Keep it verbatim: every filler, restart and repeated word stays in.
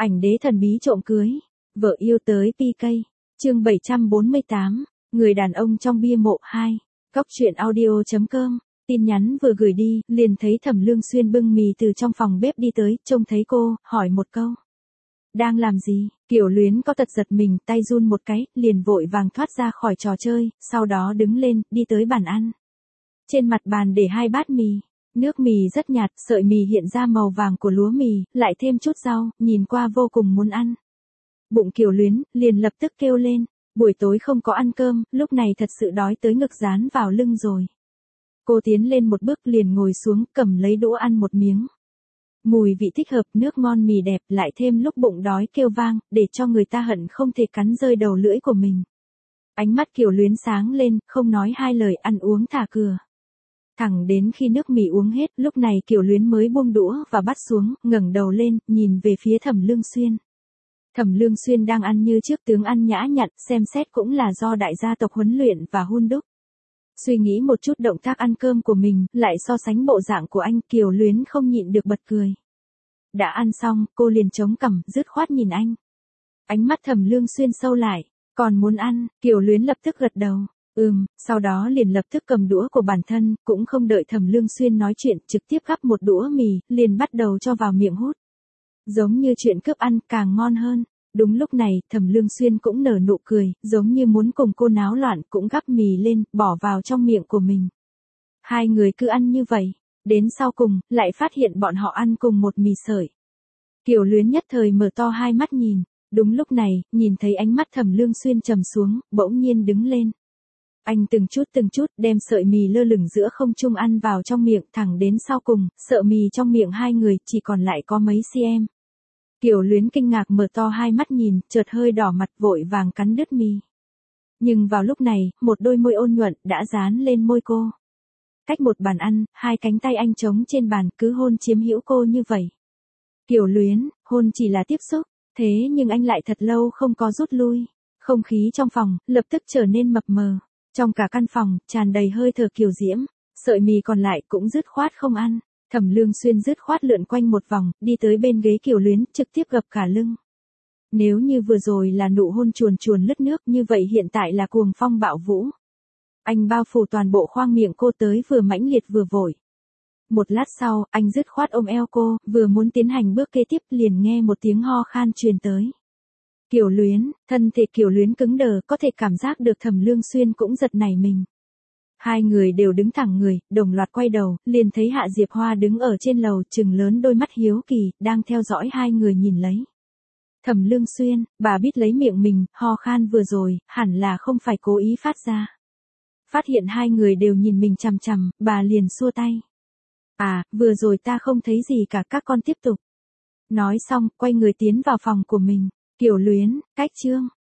Ảnh đế thần bí trộm cưới, vợ yêu tới pi cây. Chương bảy trăm bốn mươi tám, người đàn ông trong bia mộ hai. Góc truyện audio chấm com. Tin nhắn vừa gửi đi, liền thấy Thẩm Lương Xuyên bưng mì từ trong phòng bếp đi tới, trông thấy cô, hỏi một câu. Đang làm gì? Kiều Luyến có tật giật mình, tay run một cái, liền vội vàng thoát ra khỏi trò chơi, sau đó đứng lên, đi tới bàn ăn. Trên mặt bàn để hai bát mì. Nước mì rất nhạt, sợi mì hiện ra màu vàng của lúa mì, lại thêm chút rau, nhìn qua vô cùng muốn ăn. Bụng Kiều Luyến, liền lập tức kêu lên. Buổi tối không có ăn cơm, lúc này thật sự đói tới ngực dán vào lưng rồi. Cô tiến lên một bước liền ngồi xuống, cầm lấy đũa ăn một miếng. Mùi vị thích hợp, nước ngon mì đẹp, lại thêm lúc bụng đói kêu vang, để cho người ta hận không thể cắn rơi đầu lưỡi của mình. Ánh mắt Kiều Luyến sáng lên, không nói hai lời, ăn uống thả cửa. Thẳng đến khi nước mì uống hết, lúc này Kiều Luyến mới buông đũa và bắt xuống, ngẩng đầu lên, nhìn về phía Thẩm Lương Xuyên. Thẩm Lương Xuyên đang ăn như trước, tướng ăn nhã nhặn, xem xét cũng là do đại gia tộc huấn luyện và hun đúc. Suy nghĩ một chút động tác ăn cơm của mình, lại so sánh bộ dạng của anh, Kiều Luyến không nhịn được bật cười. Đã ăn xong, cô liền chống cằm, dứt khoát nhìn anh. Ánh mắt Thẩm Lương Xuyên sâu lại, còn muốn ăn, Kiều Luyến lập tức gật đầu. Ừm, sau đó liền lập tức cầm đũa của bản thân, cũng không đợi Thẩm Lương Xuyên nói chuyện, trực tiếp gắp một đũa mì, liền bắt đầu cho vào miệng hút. Giống như chuyện cướp ăn, càng ngon hơn. Đúng lúc này, Thẩm Lương Xuyên cũng nở nụ cười, giống như muốn cùng cô náo loạn, cũng gắp mì lên, bỏ vào trong miệng của mình. Hai người cứ ăn như vậy, đến sau cùng, lại phát hiện bọn họ ăn cùng một mì sợi. Kiều Luyến nhất thời mở to hai mắt nhìn, đúng lúc này, nhìn thấy ánh mắt Thẩm Lương Xuyên trầm xuống, bỗng nhiên đứng lên. Anh từng chút từng chút đem sợi mì lơ lửng giữa không trung ăn vào trong miệng, thẳng đến sau cùng, sợi mì trong miệng hai người chỉ còn lại có mấy cm. Kiều Luyến kinh ngạc mở to hai mắt nhìn, chợt hơi đỏ mặt, vội vàng cắn đứt mì. Nhưng vào lúc này, một đôi môi ôn nhuận đã dán lên môi cô. Cách một bàn ăn, hai cánh tay anh trống trên bàn, cứ hôn chiếm hữu cô như vậy. Kiều Luyến, hôn chỉ là tiếp xúc, thế nhưng anh lại thật lâu không có rút lui. Không khí trong phòng lập tức trở nên mập mờ. Trong cả căn phòng, tràn đầy hơi thở kiều diễm, sợi mì còn lại cũng dứt khoát không ăn. Thẩm Lương Xuyên dứt khoát lượn quanh một vòng, đi tới bên ghế Kiều Luyến, trực tiếp gập cả lưng. Nếu như vừa rồi là nụ hôn chuồn chuồn lướt nước, như vậy hiện tại là cuồng phong bạo vũ. Anh bao phủ toàn bộ khoang miệng cô tới vừa mãnh liệt vừa vội. Một lát sau, anh dứt khoát ôm eo cô, vừa muốn tiến hành bước kế tiếp liền nghe một tiếng ho khan truyền tới. Kiều Luyến, thân thể Kiều Luyến cứng đờ, có thể cảm giác được Thẩm Lương Xuyên cũng giật nảy mình. Hai người đều đứng thẳng người, đồng loạt quay đầu, liền thấy Hạ Diệp Hoa đứng ở trên lầu, trừng lớn đôi mắt hiếu kỳ, đang theo dõi hai người nhìn lấy. Thẩm Lương Xuyên, bà biết lấy miệng mình, ho khan vừa rồi, hẳn là không phải cố ý phát ra. Phát hiện hai người đều nhìn mình chằm chằm, bà liền xua tay. À, vừa rồi ta không thấy gì cả, các con tiếp tục. Nói xong, quay người tiến vào phòng của mình. Kiều Luyến, cách chương.